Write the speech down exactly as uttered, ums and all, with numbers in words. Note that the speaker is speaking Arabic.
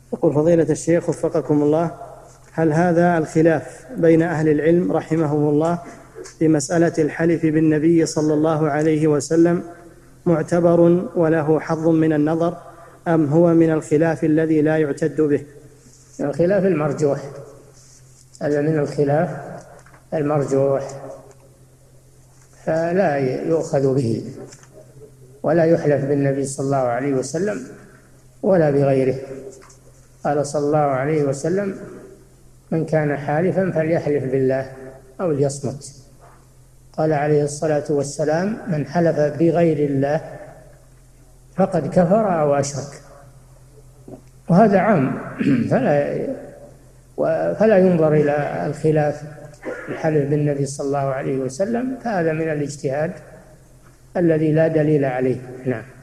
يقول فضيلة الشيخ وفقكم الله: هل هذا الخلاف بين أهل العلم رحمهم الله في مسألة الحلف بالنبي صلى الله عليه وسلم معتبر وله حظ من النظر، أم هو من الخلاف الذي لا يعتد به؟ الخلاف المرجوح، هذا من الخلاف المرجوح، فلا يؤخذ به ولا يحلف بالنبي صلى الله عليه وسلم ولا بغيره. قال صلى الله عليه وسلم: من كان حالفا فليحلف بالله أو ليصمت. قال عليه الصلاة والسلام: من حلف بغير الله فقد كفر أو أشرك. وهذا عام فلا فلا ينظر إلى الخلاف الحلف بالنبي صلى الله عليه وسلم، فهذا من الاجتهاد الذي لا دليل عليه. نعم.